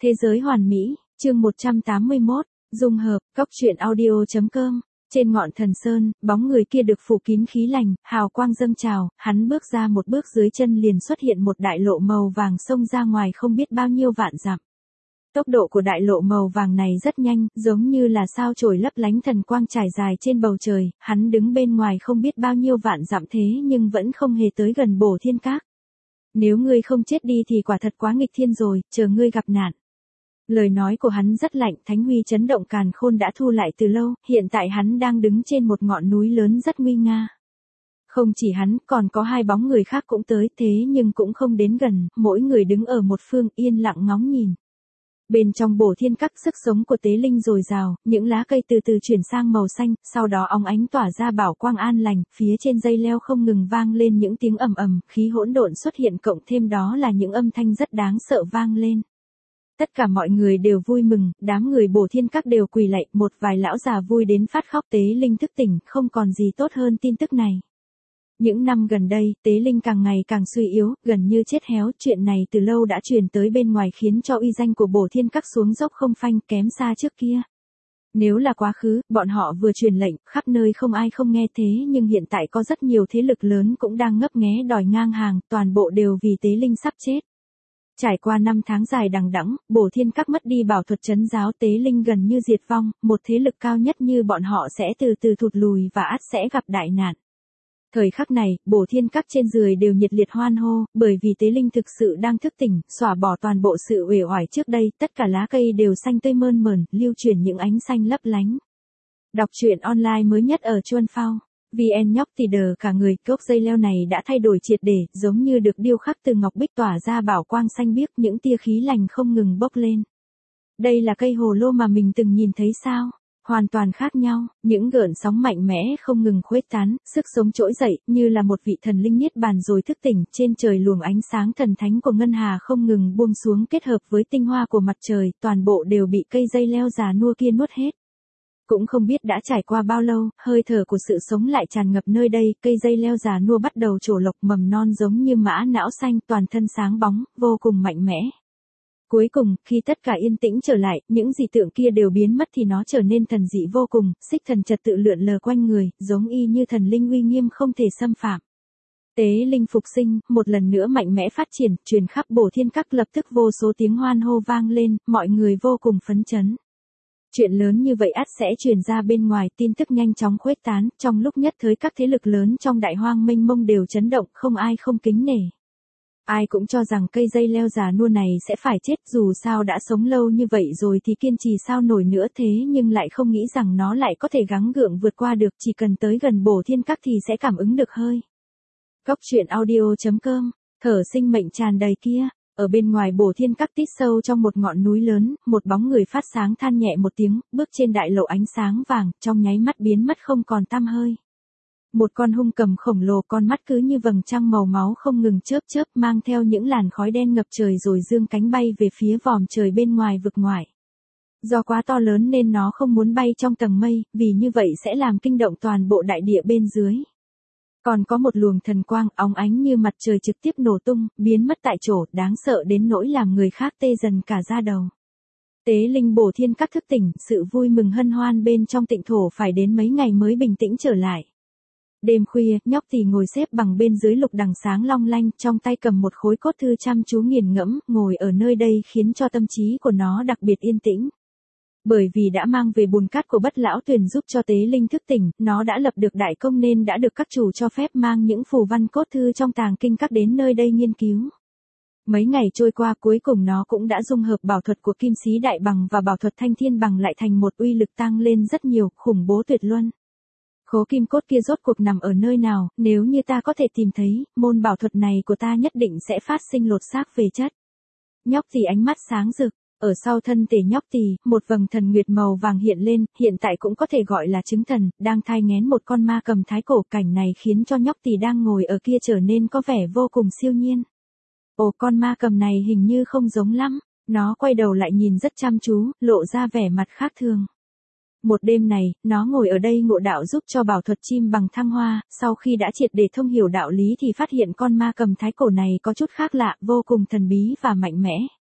Thế giới hoàn mỹ, chương 181, dung hợp, góc truyện audio.com. Trên ngọn thần sơn, bóng người kia được phủ kín khí lành, hào quang dâng trào, hắn bước ra một bước dưới chân liền xuất hiện một đại lộ màu vàng xông ra ngoài không biết bao nhiêu vạn dặm. Tốc độ của đại lộ màu vàng này rất nhanh, giống như là sao chổi lấp lánh thần quang trải dài trên bầu trời, hắn đứng bên ngoài không biết bao nhiêu vạn dặm thế nhưng vẫn không hề tới gần Bổ Thiên Các. Nếu ngươi không chết đi thì quả thật quá nghịch thiên rồi, chờ ngươi gặp nạn. Lời nói của hắn rất lạnh, thánh huy chấn động càn khôn đã thu lại từ lâu, hiện tại hắn đang đứng trên một ngọn núi lớn rất nguy nga. Không chỉ hắn, còn có hai bóng người khác cũng tới thế nhưng cũng không đến gần, mỗi người đứng ở một phương yên lặng ngóng nhìn. Bên trong Bổ Thiên Các sức sống của tế linh dồi dào, những lá cây từ từ chuyển sang màu xanh, sau đó óng ánh tỏa ra bảo quang an lành, phía trên dây leo không ngừng vang lên những tiếng ầm ầm, khí hỗn độn xuất hiện cộng thêm đó là những âm thanh rất đáng sợ vang lên. Tất cả mọi người đều vui mừng, đám người Bổ Thiên Các đều quỳ lạy, một vài lão già vui đến phát khóc tế linh thức tỉnh, không còn gì tốt hơn tin tức này. Những năm gần đây, tế linh càng ngày càng suy yếu, gần như chết héo, chuyện này từ lâu đã truyền tới bên ngoài khiến cho uy danh của Bổ Thiên Các xuống dốc không phanh kém xa trước kia. Nếu là quá khứ, bọn họ vừa truyền lệnh, khắp nơi không ai không nghe thế nhưng hiện tại có rất nhiều thế lực lớn cũng đang ngấp nghé đòi ngang hàng, toàn bộ đều vì tế linh sắp chết. Trải qua 5 tháng dài đằng đẵng, Bổ Thiên Các mất đi bảo thuật trấn giáo tế linh gần như diệt vong, một thế lực cao nhất như bọn họ sẽ từ từ thụt lùi và ắt sẽ gặp đại nạn. Thời khắc này, Bổ Thiên Các trên giường đều nhiệt liệt hoan hô, bởi vì tế linh thực sự đang thức tỉnh, xóa bỏ toàn bộ sự uể oải trước đây, tất cả lá cây đều xanh tươi mơn mởn, lưu chuyển những ánh xanh lấp lánh. Đọc truyện online mới nhất ở Chuan Phao. VN nhóc thì đờ cả người, gốc dây leo này đã thay đổi triệt để, giống như được điêu khắc từ ngọc bích tỏa ra bảo quang xanh biếc, những tia khí lành không ngừng bốc lên. Đây là cây hồ lô mà mình từng nhìn thấy sao? Hoàn toàn khác nhau, những gợn sóng mạnh mẽ không ngừng khuếch tán, sức sống trỗi dậy, như là một vị thần linh niết bàn rồi thức tỉnh, trên trời luồng ánh sáng thần thánh của ngân hà không ngừng buông xuống kết hợp với tinh hoa của mặt trời, toàn bộ đều bị cây dây leo già nua kia nuốt hết. Cũng không biết đã trải qua bao lâu, hơi thở của sự sống lại tràn ngập nơi đây, cây dây leo già nua bắt đầu trổ lộc mầm non giống như mã não xanh, toàn thân sáng bóng, vô cùng mạnh mẽ. Cuối cùng, khi tất cả yên tĩnh trở lại, những dị tượng kia đều biến mất thì nó trở nên thần dị vô cùng, xích thần trật tự lượn lờ quanh người, giống y như thần linh uy nghiêm không thể xâm phạm. Tế linh phục sinh, một lần nữa mạnh mẽ phát triển, truyền khắp Bổ Thiên Các lập tức vô số tiếng hoan hô vang lên, mọi người vô cùng phấn chấn. Chuyện lớn như vậy ắt sẽ truyền ra bên ngoài, tin tức nhanh chóng khuếch tán, trong lúc nhất thời các thế lực lớn trong đại hoang mênh mông đều chấn động, không ai không kính nể. Ai cũng cho rằng cây dây leo già nua này sẽ phải chết, dù sao đã sống lâu như vậy rồi thì kiên trì sao nổi nữa thế nhưng lại không nghĩ rằng nó lại có thể gắng gượng vượt qua được, chỉ cần tới gần Bổ Thiên Các thì sẽ cảm ứng được hơi. Góc truyện audio.com, thở sinh mệnh tràn đầy kia. Ở bên ngoài Bổ Thiên Các tít sâu trong một ngọn núi lớn, một bóng người phát sáng than nhẹ một tiếng, bước trên đại lộ ánh sáng vàng, trong nháy mắt biến mất không còn tăm hơi. Một con hung cầm khổng lồ, con mắt cứ như vầng trăng màu máu không ngừng chớp chớp, mang theo những làn khói đen ngập trời rồi dương cánh bay về phía vòm trời bên ngoài vực ngoại. Do quá to lớn nên nó không muốn bay trong tầng mây, vì như vậy sẽ làm kinh động toàn bộ đại địa bên dưới. Còn có một luồng thần quang óng ánh như mặt trời trực tiếp nổ tung, biến mất tại chỗ, đáng sợ đến nỗi làm người khác tê dần cả da đầu. Tế linh Bổ Thiên Các thức tỉnh, sự vui mừng hân hoan bên trong tịnh thổ phải đến mấy ngày mới bình tĩnh trở lại. Đêm khuya, nhóc thì ngồi xếp bằng bên dưới lục đằng sáng long lanh, trong tay cầm một khối cốt thư chăm chú nghiền ngẫm, ngồi ở nơi đây khiến cho tâm trí của nó đặc biệt yên tĩnh. Bởi vì đã mang về bùn cát của Bất Lão Tuyền giúp cho tế linh thức tỉnh, nó đã lập được đại công nên đã được các chủ cho phép mang những phù văn cốt thư trong tàng kinh các đến nơi đây nghiên cứu. Mấy ngày trôi qua cuối cùng nó cũng đã dung hợp bảo thuật của Kim Sĩ Đại Bằng và bảo thuật Thanh Thiên Bằng lại thành một uy lực tăng lên rất nhiều, khủng bố tuyệt luân. Khố kim cốt kia rốt cuộc nằm ở nơi nào, nếu như ta có thể tìm thấy, môn bảo thuật này của ta nhất định sẽ phát sinh lột xác về chất. Nhóc thì ánh mắt sáng rực. Ở sau thân thể nhóc tỳ, một vầng thần nguyệt màu vàng hiện lên, hiện tại cũng có thể gọi là chứng thần, đang thai nghén một con ma cầm thái cổ, cảnh này khiến cho nhóc tỳ đang ngồi ở kia trở nên có vẻ vô cùng siêu nhiên. Ồ, con ma cầm này hình như không giống lắm, nó quay đầu lại nhìn rất chăm chú, lộ ra vẻ mặt khác thường. Một đêm này, nó ngồi ở đây ngộ đạo giúp cho bảo thuật chim bằng thăng hoa, sau khi đã triệt để thông hiểu đạo lý thì phát hiện con ma cầm thái cổ này có chút khác lạ, vô cùng thần bí và mạnh mẽ.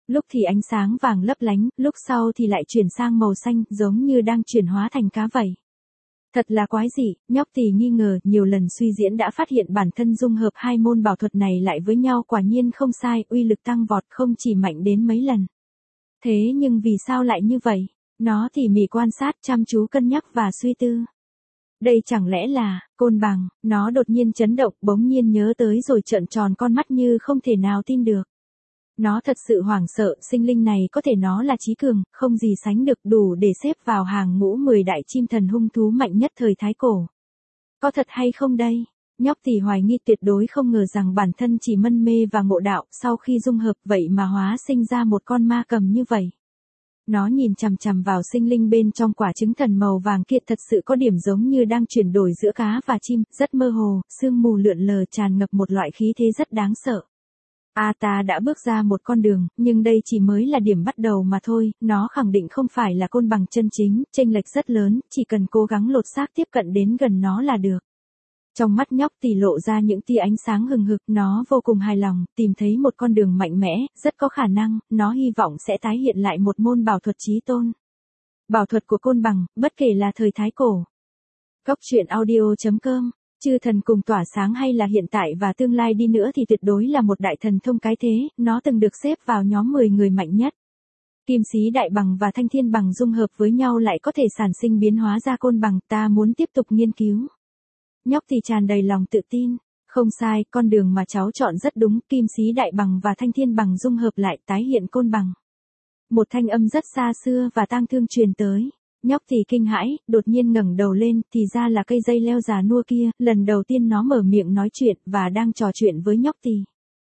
Lúc thì ánh sáng vàng lấp lánh, lúc sau thì lại chuyển sang màu xanh, giống như đang chuyển hóa thành cá vậy. Thật là quái dị, nhóc tỳ nghi ngờ, nhiều lần suy diễn đã phát hiện bản thân dung hợp hai môn bảo thuật này lại với nhau quả nhiên không sai, uy lực tăng vọt không chỉ mạnh đến mấy lần. Thế nhưng vì sao lại như vậy? Nó tỉ mỉ quan sát, chăm chú cân nhắc và suy tư. Đây chẳng lẽ là, côn bằng, nó đột nhiên chấn động, bỗng nhiên nhớ tới rồi trợn tròn con mắt như không thể nào tin được. Nó thật sự hoảng sợ, sinh linh này có thể nó là trí cường, không gì sánh được, đủ để xếp vào hàng ngũ 10 đại chim thần hung thú mạnh nhất thời Thái Cổ. Có thật hay không đây? Nhóc tỳ hoài nghi, tuyệt đối không ngờ rằng bản thân chỉ mân mê và ngộ đạo, sau khi dung hợp vậy mà hóa sinh ra một con ma cầm như vậy. Nó nhìn chằm chằm vào sinh linh bên trong quả trứng thần màu vàng kia, thật sự có điểm giống như đang chuyển đổi giữa cá và chim, rất mơ hồ, sương mù lượn lờ tràn ngập một loại khí thế rất đáng sợ. Ta đã bước ra một con đường, nhưng đây chỉ mới là điểm bắt đầu mà thôi, nó khẳng định không phải là côn bằng chân chính, chênh lệch rất lớn, chỉ cần cố gắng lột xác tiếp cận đến gần nó là được. Trong mắt nhóc tỳ lộ ra những tia ánh sáng hừng hực, nó vô cùng hài lòng, tìm thấy một con đường mạnh mẽ, rất có khả năng, nó hy vọng sẽ tái hiện lại một môn bảo thuật chí tôn. Bảo thuật của côn bằng, bất kể là thời Thái Cổ. Góc truyện audio.com, chư thần cùng tỏa sáng hay là hiện tại và tương lai đi nữa thì tuyệt đối là một đại thần thông cái thế, nó từng được xếp vào nhóm 10 người mạnh nhất. Kim sĩ đại bằng và thanh thiên bằng dung hợp với nhau lại có thể sản sinh biến hóa ra côn bằng, ta muốn tiếp tục nghiên cứu. Nhóc thì tràn đầy lòng tự tin, không sai, con đường mà cháu chọn rất đúng, kim sĩ đại bằng và thanh thiên bằng dung hợp lại tái hiện côn bằng. Một thanh âm rất xa xưa và tang thương truyền tới. Nhóc thì kinh hãi, đột nhiên ngẩng đầu lên, thì ra là cây dây leo già nua kia, lần đầu tiên nó mở miệng nói chuyện và đang trò chuyện với nhóc tỳ.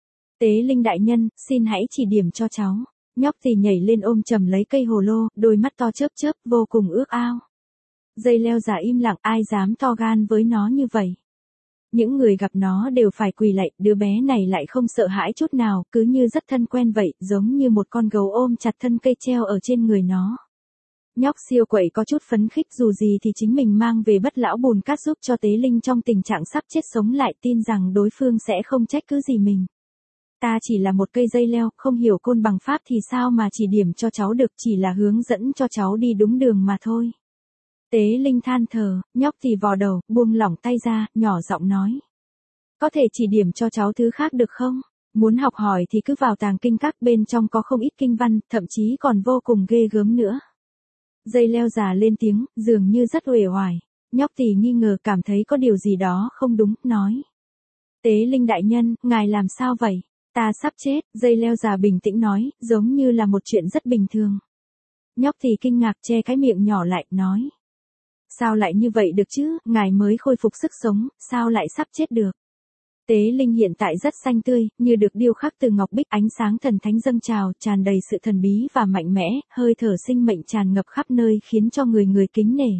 Tế linh đại nhân, xin hãy chỉ điểm cho cháu. Nhóc tỳ nhảy lên ôm chầm lấy cây hồ lô, đôi mắt to chớp chớp, vô cùng ước ao. Dây leo già im lặng, ai dám to gan với nó như vậy. Những người gặp nó đều phải quỳ lạy, đứa bé này lại không sợ hãi chút nào, cứ như rất thân quen vậy, giống như một con gấu ôm chặt thân cây treo ở trên người nó. Nhóc siêu quậy có chút phấn khích, dù gì thì chính mình mang về bất lão bùn cát giúp cho tế linh trong tình trạng sắp chết sống lại, tin rằng đối phương sẽ không trách cứ gì mình. Ta chỉ là một cây dây leo, không hiểu côn bằng pháp thì sao mà chỉ điểm cho cháu được, chỉ là hướng dẫn cho cháu đi đúng đường mà thôi. Tế linh than thở, nhóc thì vò đầu, buông lỏng tay ra, nhỏ giọng nói. Có thể chỉ điểm cho cháu thứ khác được không? Muốn học hỏi thì cứ vào tàng kinh các, bên trong có không ít kinh văn, thậm chí còn vô cùng ghê gớm nữa. Dây leo già lên tiếng, dường như rất uể oải. Nhóc tỳ nghi ngờ, cảm thấy có điều gì đó không đúng, nói. Tế linh đại nhân, ngài làm sao vậy? Ta sắp chết, dây leo già bình tĩnh nói, giống như là một chuyện rất bình thường. Nhóc tỳ kinh ngạc che cái miệng nhỏ lại, nói. Sao lại như vậy được chứ, ngài mới khôi phục sức sống, sao lại sắp chết được? Tế linh hiện tại rất xanh tươi, như được điêu khắc từ ngọc bích, ánh sáng thần thánh dâng trào, tràn đầy sự thần bí và mạnh mẽ, hơi thở sinh mệnh tràn ngập khắp nơi khiến cho người người kính nể.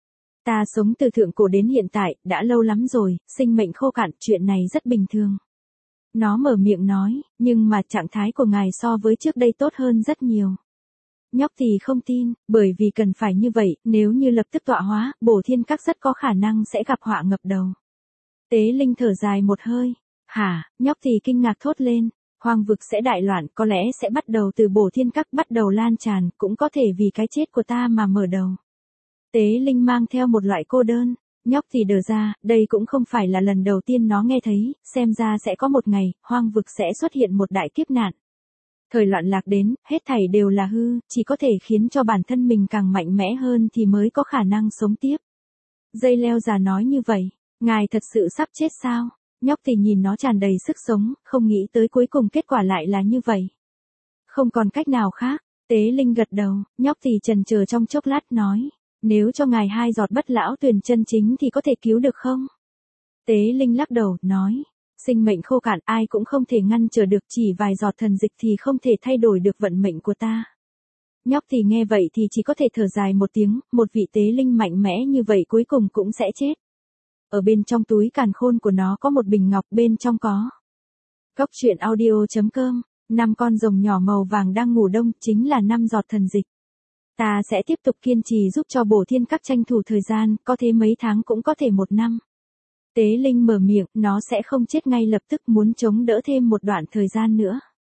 Ta sống từ thượng cổ đến hiện tại, đã lâu lắm rồi, sinh mệnh khô cạn, chuyện này rất bình thường. Nó mở miệng nói, nhưng mà trạng thái của ngài so với trước đây tốt hơn rất nhiều. Nhóc thì không tin, bởi vì cần phải như vậy, nếu như lập tức tọa hóa, bổ thiên các rất có khả năng sẽ gặp họa ngập đầu. Tế linh thở dài một hơi. Hả, nhóc thì kinh ngạc thốt lên. Hoang vực sẽ đại loạn, có lẽ sẽ bắt đầu từ bổ thiên các, bắt đầu lan tràn, cũng có thể vì cái chết của ta mà mở đầu. Tế linh mang theo một loại cô đơn. Nhóc thì đờ ra, đây cũng không phải là lần đầu tiên nó nghe thấy, xem ra sẽ có một ngày, hoang vực sẽ xuất hiện một đại kiếp nạn. Thời loạn lạc đến, hết thảy đều là hư, chỉ có thể khiến cho bản thân mình càng mạnh mẽ hơn thì mới có khả năng sống tiếp. Dây leo già nói như vậy, ngài thật sự sắp chết sao? Nhóc thì nhìn nó tràn đầy sức sống, không nghĩ tới cuối cùng kết quả lại là như vậy. Không còn cách nào khác, tế linh gật đầu, nhóc thì chần chờ trong chốc lát nói, nếu cho ngài 2 giọt bất lão tuyền chân chính thì có thể cứu được không? Tế linh lắc đầu, nói. Sinh mệnh khô cạn, ai cũng không thể ngăn trở được, chỉ vài giọt thần dịch thì không thể thay đổi được vận mệnh của ta. Nhóc thì nghe vậy thì chỉ có thể thở dài một tiếng, một vị tế linh mạnh mẽ như vậy cuối cùng cũng sẽ chết. Ở bên trong túi càn khôn của nó có một bình ngọc, bên trong có. Góc truyện audio.com, 5 con rồng nhỏ màu vàng đang ngủ đông, chính là 5 giọt thần dịch. Ta sẽ tiếp tục kiên trì giúp cho bổ thiên các tranh thủ thời gian, có thể mấy tháng cũng có thể 1 năm. Tế linh mở miệng, nó sẽ không chết ngay lập tức, muốn chống đỡ thêm một đoạn thời gian nữa.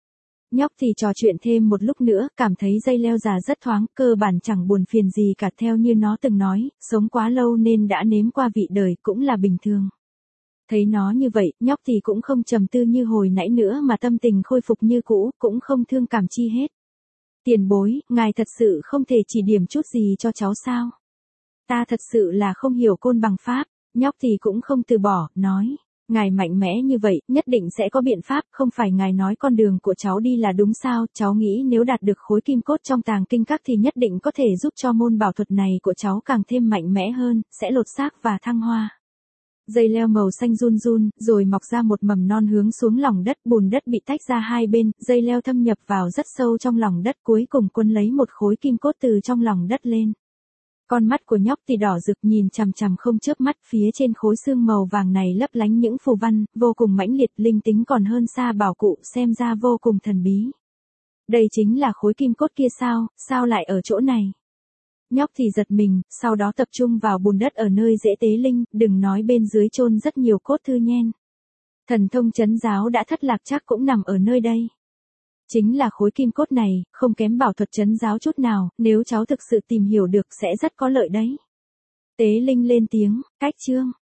Nhóc thì trò chuyện thêm một lúc nữa, cảm thấy dây leo già rất thoáng, cơ bản chẳng buồn phiền gì cả, theo như nó từng nói, sống quá lâu nên đã nếm qua vị đời cũng là bình thường. Thấy nó như vậy, nhóc thì cũng không trầm tư như hồi nãy nữa mà tâm tình khôi phục như cũ, cũng không thương cảm chi hết. Tiền bối, ngài thật sự không thể chỉ điểm chút gì cho cháu sao? Ta thật sự là không hiểu côn bằng pháp. Nhóc thì cũng không từ bỏ, nói. Ngài mạnh mẽ như vậy, nhất định sẽ có biện pháp, không phải ngài nói con đường của cháu đi là đúng sao? Cháu nghĩ nếu đạt được khối kim cốt trong tàng kinh các thì nhất định có thể giúp cho môn bảo thuật này của cháu càng thêm mạnh mẽ hơn, sẽ lột xác và thăng hoa. Dây leo màu xanh run run, rồi mọc ra một mầm non hướng xuống lòng đất, bùn đất bị tách ra hai bên, dây leo thâm nhập vào rất sâu trong lòng đất, cuối cùng quấn lấy một khối kim cốt từ trong lòng đất lên. Con mắt của nhóc thì đỏ rực nhìn chằm chằm không chớp mắt, phía trên khối xương màu vàng này lấp lánh những phù văn, vô cùng mãnh liệt, linh tính còn hơn xa bảo cụ, xem ra vô cùng thần bí. Đây chính là khối kim cốt kia sao, sao lại ở chỗ này? Nhóc thì giật mình, sau đó tập trung vào bùn đất ở nơi dễ tế linh, đừng nói bên dưới chôn rất nhiều cốt thư nhen. Thần thông trấn giáo đã thất lạc chắc cũng nằm ở nơi đây. Chính là khối kim cốt này, không kém bảo thuật trấn giáo chút nào, nếu cháu thực sự tìm hiểu được sẽ rất có lợi đấy. Tế linh lên tiếng, cách chương.